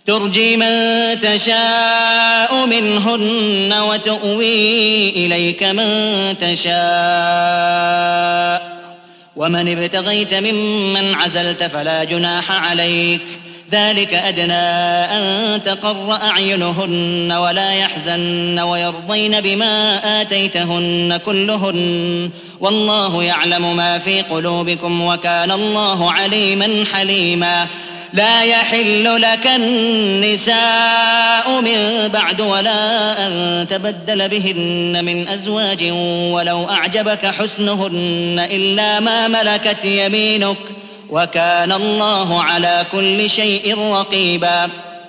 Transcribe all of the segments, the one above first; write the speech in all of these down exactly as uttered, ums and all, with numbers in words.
ترجي من تشاء منهن وتؤوي إليك من تشاء ومن ابتغيت ممن عزلت فلا جناح عليك ذلك أدنى أن تقر أعينهن ولا يحزن ويرضين بما آتيتهن كلهن والله يعلم ما في قلوبكم وكان الله عليما حليما. لا يحل لك النساء من بعد ولا أن تبدل بهن من أزواج ولو أعجبك حسنهن إلا ما ملكت يمينك وكان الله على كل شيء رقيبا.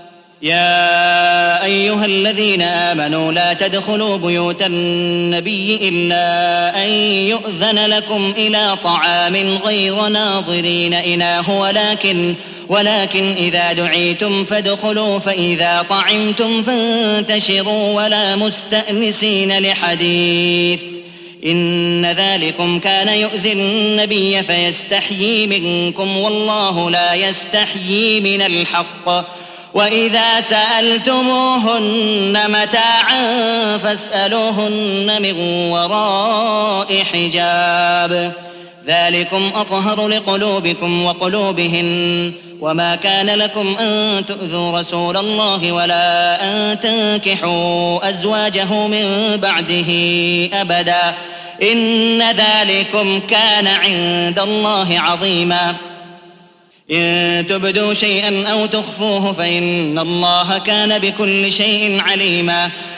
يا أيها الذين آمنوا لا تدخلوا بيوت النبي إلا أن يؤذن لكم إلى طعام غير ناظرين إناه ولكن ولكن إذا دعيتم فادخلوا فإذا طعمتم فانتشروا ولا مستأنسين لحديث إن ذلكم كان يؤذي النبي فيستحيي منكم والله لا يستحيي من الحق. وإذا سألتموهن متاعا فاسألوهن من وراء حجاب ذلكم أطهر لقلوبكم وقلوبهن وما كان لكم أن تؤذوا رسول الله ولا أن تنكحوا أزواجه من بعده أبدا إن ذلكم كان عند الله عظيما. إن تبدوا شيئا أو تخفوه فإن الله كان بكل شيء عليما.